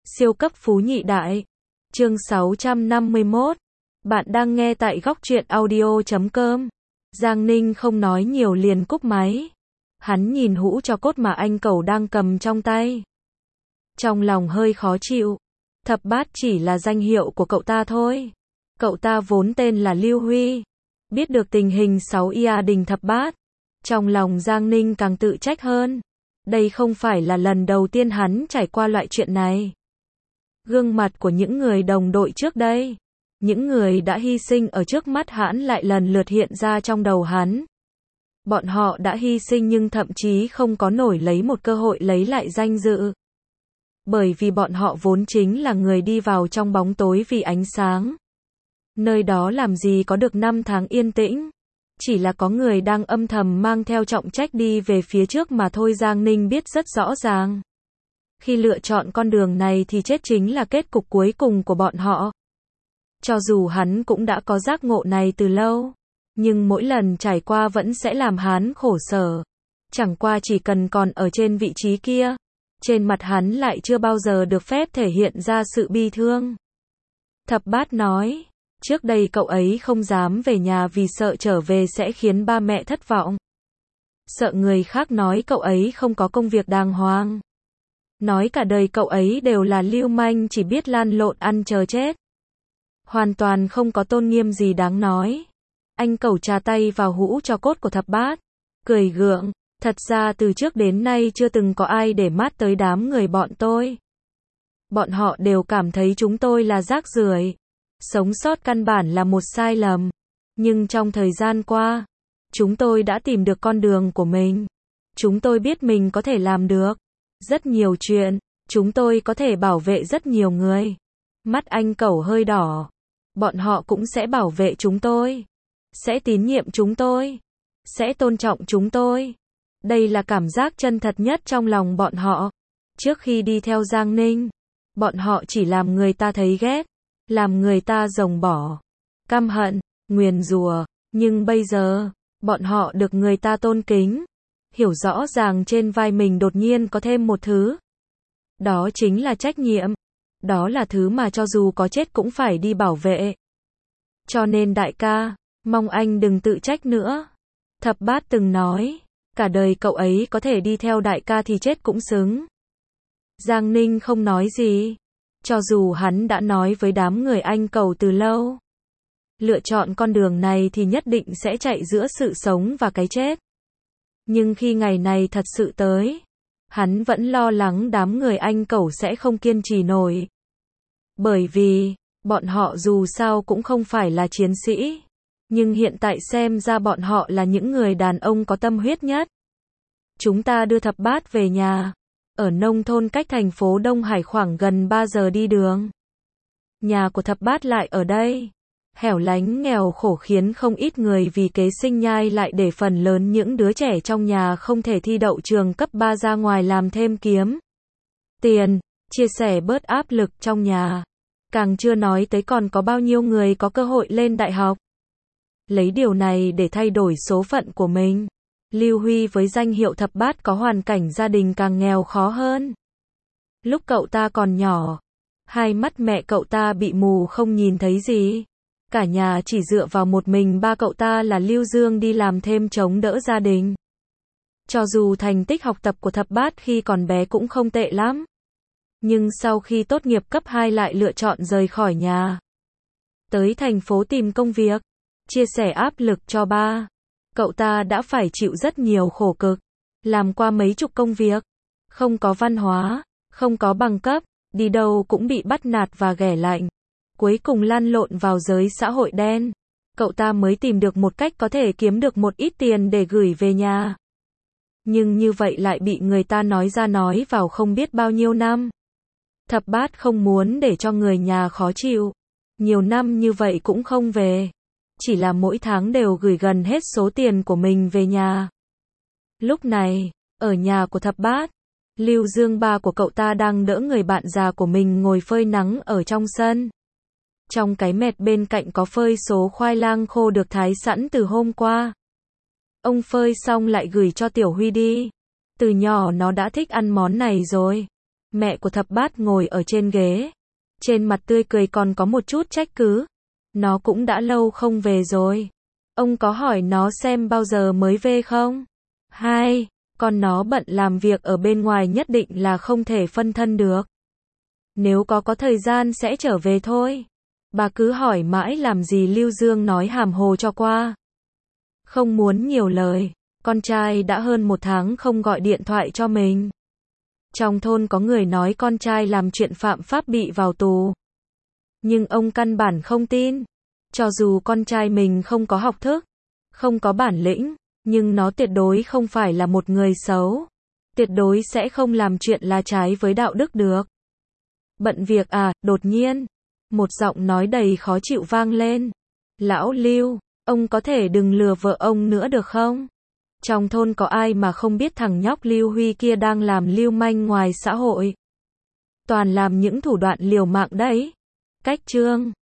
Siêu cấp phú nhị đại. Chương 651. Bạn đang nghe tại góc truyện audio.com. Giang Ninh không nói nhiều liền cúp máy. Hắn nhìn hũ tro cốt mà anh Cẩu đang cầm trong tay. Trong lòng hơi khó chịu. Thập Bát chỉ là danh hiệu của cậu ta thôi. Cậu ta vốn tên là Lưu Huy. Biết được tình hình sáu gia đình Thập Bát, trong lòng Giang Ninh càng tự trách hơn. Đây không phải là lần đầu tiên hắn trải qua loại chuyện này. Gương mặt của những người đồng đội trước đây, những người đã hy sinh ở trước mắt hắn lại lần lượt hiện ra trong đầu hắn. Bọn họ đã hy sinh nhưng thậm chí không có nổi lấy một cơ hội lấy lại danh dự. Bởi vì bọn họ vốn chính là người đi vào trong bóng tối vì ánh sáng. Nơi đó làm gì có được 5 tháng yên tĩnh. Chỉ là có người đang âm thầm mang theo trọng trách đi về phía trước mà thôi. Giang Ninh biết rất rõ ràng. Khi lựa chọn con đường này thì chết chính là kết cục cuối cùng của bọn họ. Cho dù hắn cũng đã có giác ngộ này từ lâu, nhưng mỗi lần trải qua vẫn sẽ làm hắn khổ sở. Chẳng qua chỉ cần còn ở trên vị trí kia, trên mặt hắn lại chưa bao giờ được phép thể hiện ra sự bi thương. Thập Bát nói, trước đây cậu ấy không dám về nhà vì sợ trở về sẽ khiến ba mẹ thất vọng. Sợ người khác nói cậu ấy không có công việc đàng hoàng. Nói cả đời cậu ấy đều là lưu manh chỉ biết lan lộn ăn chờ chết. Hoàn toàn không có tôn nghiêm gì đáng nói. Anh Cẩu chà tay vào hũ tro cốt của Thập Bát, cười gượng, thật ra từ trước đến nay chưa từng có ai để mắt tới đám người bọn tôi. Bọn họ đều cảm thấy chúng tôi là rác rưởi. Sống sót căn bản là một sai lầm. Nhưng trong thời gian qua, chúng tôi đã tìm được con đường của mình. Chúng tôi biết mình có thể làm được rất nhiều chuyện. Chúng tôi có thể bảo vệ rất nhiều người. Mắt anh Cẩu hơi đỏ. Bọn họ cũng sẽ bảo vệ chúng tôi. Sẽ tín nhiệm chúng tôi. Sẽ tôn trọng chúng tôi. Đây là cảm giác chân thật nhất trong lòng bọn họ. Trước khi đi theo Giang Ninh, bọn họ chỉ làm người ta thấy ghét, làm người ta giồng bỏ, căm hận, nguyền rủa. Nhưng bây giờ, bọn họ được người ta tôn kính. Hiểu rõ ràng trên vai mình đột nhiên có thêm một thứ. Đó chính là trách nhiệm. Đó là thứ mà cho dù có chết cũng phải đi bảo vệ. Cho nên đại ca, mong anh đừng tự trách nữa. Thập Bát từng nói, cả đời cậu ấy có thể đi theo đại ca thì chết cũng xứng. Giang Ninh không nói gì. Cho dù hắn đã nói với đám người anh Cẩu từ lâu. Lựa chọn con đường này thì nhất định sẽ chạy giữa sự sống và cái chết. Nhưng khi ngày này thật sự tới, hắn vẫn lo lắng đám người anh Cẩu sẽ không kiên trì nổi. Bởi vì, bọn họ dù sao cũng không phải là chiến sĩ. Nhưng hiện tại xem ra bọn họ là những người đàn ông có tâm huyết nhất. Chúng ta đưa Thập Bát về nhà. Ở nông thôn cách thành phố Đông Hải khoảng gần 3 giờ đi đường. Nhà của Thập Bát lại ở đây. Hẻo lánh nghèo khổ khiến không ít người vì kế sinh nhai lại để phần lớn những đứa trẻ trong nhà không thể thi đậu trường cấp 3 ra ngoài làm thêm kiếm tiền, chia sẻ bớt áp lực trong nhà. Càng chưa nói tới còn có bao nhiêu người có cơ hội lên đại học. Lấy điều này để thay đổi số phận của mình. Lưu Huy với danh hiệu Thập Bát có hoàn cảnh gia đình càng nghèo khó hơn. Lúc cậu ta còn nhỏ, hai mắt mẹ cậu ta bị mù không nhìn thấy gì. Cả nhà chỉ dựa vào một mình ba cậu ta là Lưu Dương đi làm thêm chống đỡ gia đình. Cho dù thành tích học tập của Thập Bát khi còn bé cũng không tệ lắm. Nhưng sau khi tốt nghiệp cấp 2 lại lựa chọn rời khỏi nhà. Tới thành phố tìm công việc, chia sẻ áp lực cho ba. Cậu ta đã phải chịu rất nhiều khổ cực, làm qua mấy chục công việc, không có văn hóa, không có bằng cấp, đi đâu cũng bị bắt nạt và ghẻ lạnh. Cuối cùng lăn lộn vào giới xã hội đen. Cậu ta mới tìm được một cách có thể kiếm được một ít tiền để gửi về nhà. Nhưng như vậy lại bị người ta nói ra nói vào không biết bao nhiêu năm. Thập Bát không muốn để cho người nhà khó chịu. Nhiều năm như vậy cũng không về. Chỉ là mỗi tháng đều gửi gần hết số tiền của mình về nhà. Lúc này, ở nhà của Thập Bát, Lưu Dương ba của cậu ta đang đỡ người bạn già của mình ngồi phơi nắng ở trong sân. Trong cái mẹt bên cạnh có phơi số khoai lang khô được thái sẵn từ hôm qua. Ông phơi xong lại gửi cho Tiểu Huy đi. Từ nhỏ nó đã thích ăn món này rồi. Mẹ của Thập Bát ngồi ở trên ghế. Trên mặt tươi cười còn có một chút trách cứ. Nó cũng đã lâu không về rồi. Ông có hỏi nó xem bao giờ mới về không? Hai, con nó bận làm việc ở bên ngoài nhất định là không thể phân thân được. Nếu có thời gian sẽ trở về thôi. Bà cứ hỏi mãi làm gì, Lưu Dương nói hàm hồ cho qua. Không muốn nhiều lời. Con trai đã hơn 1 tháng không gọi điện thoại cho mình. Trong thôn có người nói con trai làm chuyện phạm pháp bị vào tù. Nhưng ông căn bản không tin. Cho dù con trai mình không có học thức, không có bản lĩnh, nhưng nó tuyệt đối không phải là một người xấu. Tuyệt đối sẽ không làm chuyện là trái với đạo đức được. Bận việc à, đột nhiên. Một giọng nói đầy khó chịu vang lên. Lão Lưu, ông có thể đừng lừa vợ ông nữa được không? Trong thôn có ai mà không biết thằng nhóc Lưu Huy kia đang làm lưu manh ngoài xã hội. Toàn làm những thủ đoạn liều mạng đấy. Cách chương